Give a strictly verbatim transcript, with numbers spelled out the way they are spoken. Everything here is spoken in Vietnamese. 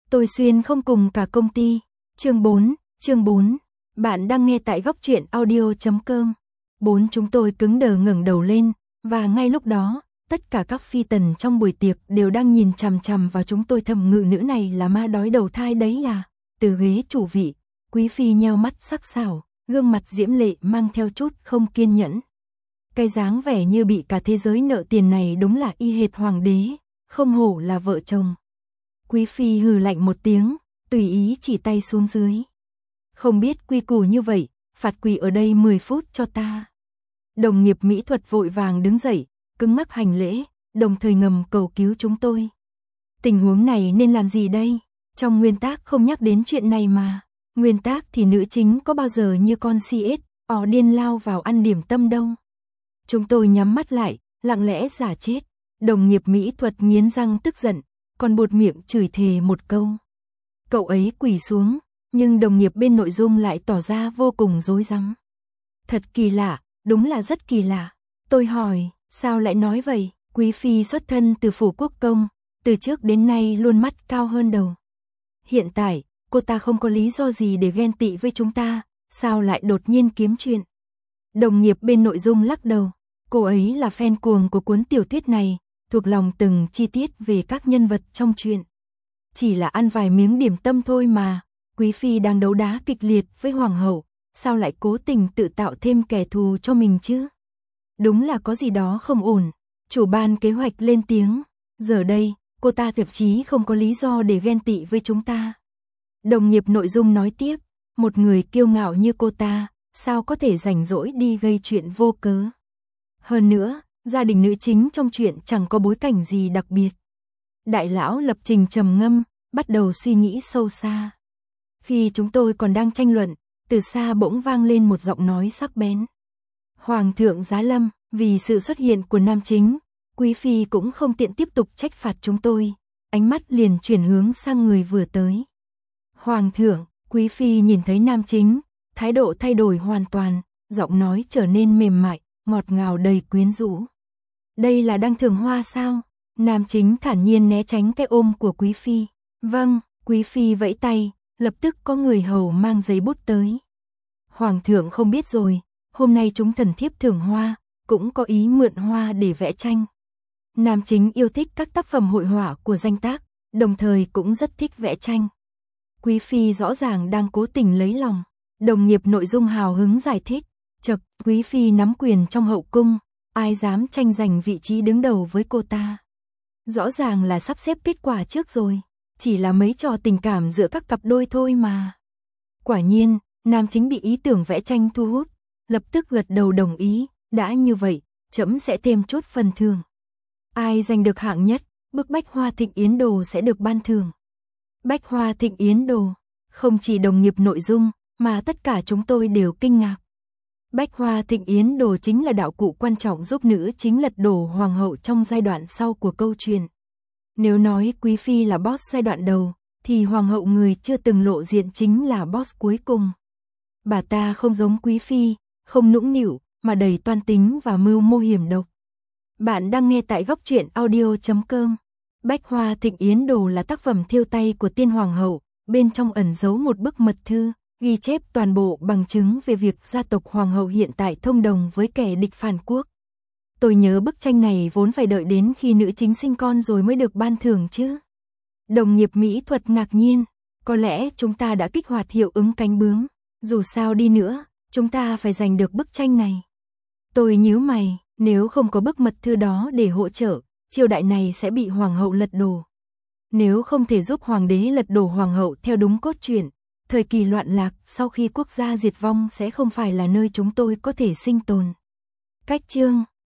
Tôi xuyên không cùng cả công ty. Chương bốn, chương bốn. Bạn đang nghe tại góc truyện audio chấm com. Bốn chúng tôi cứng đờ ngẩng đầu lên, và ngay lúc đó, tất cả các phi tần trong buổi tiệc đều đang nhìn chằm chằm vào chúng tôi, thầm ngự nữ này là ma đói đầu thai đấy à. Từ ghế chủ vị, quý phi nheo mắt sắc sảo, gương mặt diễm lệ mang theo chút không kiên nhẫn. Cái dáng vẻ như bị cả thế giới nợ tiền này đúng là y hệt hoàng đế, không hổ là vợ chồng. Quý phi hừ lạnh một tiếng, tùy ý chỉ tay xuống dưới. Không biết quy củ như vậy, phạt quỳ ở đây mười phút cho ta. Đồng nghiệp mỹ thuật vội vàng đứng dậy, cứng ngắc hành lễ, đồng thời ngầm cầu cứu chúng tôi. Tình huống này nên làm gì đây? Trong nguyên tắc không nhắc đến chuyện này mà. Nguyên tắc thì nữ chính có bao giờ như con xê ét, ò điên lao vào ăn điểm tâm đâu. Chúng tôi nhắm mắt lại, lặng lẽ giả chết. Đồng nghiệp mỹ thuật nghiến răng tức giận, còn buột miệng chửi thề một câu. Cậu ấy quỳ xuống, nhưng đồng nghiệp bên nội dung lại tỏ ra vô cùng rối rắm. Thật kỳ lạ, đúng là rất kỳ lạ. Tôi hỏi, sao lại nói vậy? Quý phi xuất thân từ phủ quốc công, từ trước đến nay luôn mắt cao hơn đầu. Hiện tại, cô ta không có lý do gì để ghen tị với chúng ta, sao lại đột nhiên kiếm chuyện? Đồng nghiệp bên nội dung lắc đầu, cô ấy là fan cuồng của cuốn tiểu thuyết này, thuộc lòng từng chi tiết về các nhân vật trong truyện. Chỉ là ăn vài miếng điểm tâm thôi mà, quý phi đang đấu đá kịch liệt với hoàng hậu, sao lại cố tình tự tạo thêm kẻ thù cho mình chứ? Đúng là có gì đó không ổn. Chủ ban kế hoạch lên tiếng, giờ đây, cô ta thậm chí không có lý do để ghen tị với chúng ta. Đồng nghiệp nội dung nói tiếp, một người kiêu ngạo như cô ta, sao có thể rảnh rỗi đi gây chuyện vô cớ. Hơn nữa, gia đình nữ chính trong chuyện chẳng có bối cảnh gì đặc biệt. Đại lão lập trình trầm ngâm, bắt đầu suy nghĩ sâu xa. Khi chúng tôi còn đang tranh luận, từ xa bỗng vang lên một giọng nói sắc bén. Hoàng thượng giá lâm, vì sự xuất hiện của nam chính, quý phi cũng không tiện tiếp tục trách phạt chúng tôi, ánh mắt liền chuyển hướng sang người vừa tới. Hoàng thượng, quý phi nhìn thấy nam chính, thái độ thay đổi hoàn toàn, giọng nói trở nên mềm mại, ngọt ngào đầy quyến rũ. Đây là đang thưởng hoa sao? Nam chính thản nhiên né tránh cái ôm của quý phi. Vâng, quý phi vẫy tay, lập tức có người hầu mang giấy bút tới. Hoàng thượng không biết rồi, hôm nay chúng thần thiếp thưởng hoa, cũng có ý mượn hoa để vẽ tranh. Nam chính yêu thích các tác phẩm hội họa của danh tác, đồng thời cũng rất thích vẽ tranh. Quý phi rõ ràng đang cố tình lấy lòng. Đồng nghiệp nội dung hào hứng giải thích, chậc, quý phi nắm quyền trong hậu cung, ai dám tranh giành vị trí đứng đầu với cô ta. Rõ ràng là sắp xếp kết quả trước rồi, chỉ là mấy trò tình cảm giữa các cặp đôi thôi mà. Quả nhiên, nam chính bị ý tưởng vẽ tranh thu hút, lập tức gật đầu đồng ý, đã như vậy, trẫm sẽ thêm chút phần thưởng. Ai giành được hạng nhất, bức bách hoa thịnh yến đồ sẽ được ban thưởng. Bách hoa thịnh yến đồ, không chỉ đồng nghiệp nội dung, mà tất cả chúng tôi đều kinh ngạc. Bách hoa thịnh yến đồ chính là đạo cụ quan trọng giúp nữ chính lật đổ hoàng hậu trong giai đoạn sau của câu chuyện. Nếu nói quý phi là boss giai đoạn đầu, thì hoàng hậu người chưa từng lộ diện chính là boss cuối cùng. Bà ta không giống quý phi, không nũng nịu, mà đầy toan tính và mưu mô hiểm độc. Bạn đang nghe tại góc truyện audio chấm com. Bách hoa thịnh yến đồ là tác phẩm thêu tay của tiên hoàng hậu, bên trong ẩn giấu một bức mật thư, ghi chép toàn bộ bằng chứng về việc gia tộc hoàng hậu hiện tại thông đồng với kẻ địch phản quốc. Tôi nhớ bức tranh này vốn phải đợi đến khi nữ chính sinh con rồi mới được ban thưởng chứ. Đồng nghiệp mỹ thuật ngạc nhiên, có lẽ chúng ta đã kích hoạt hiệu ứng cánh bướm, dù sao đi nữa, chúng ta phải giành được bức tranh này. Tôi nhíu mày, nếu không có bức mật thư đó để hỗ trợ, triều đại này sẽ bị hoàng hậu lật đổ. Nếu không thể giúp hoàng đế lật đổ hoàng hậu theo đúng cốt truyện, thời kỳ loạn lạc sau khi quốc gia diệt vong sẽ không phải là nơi chúng tôi có thể sinh tồn. Cách chương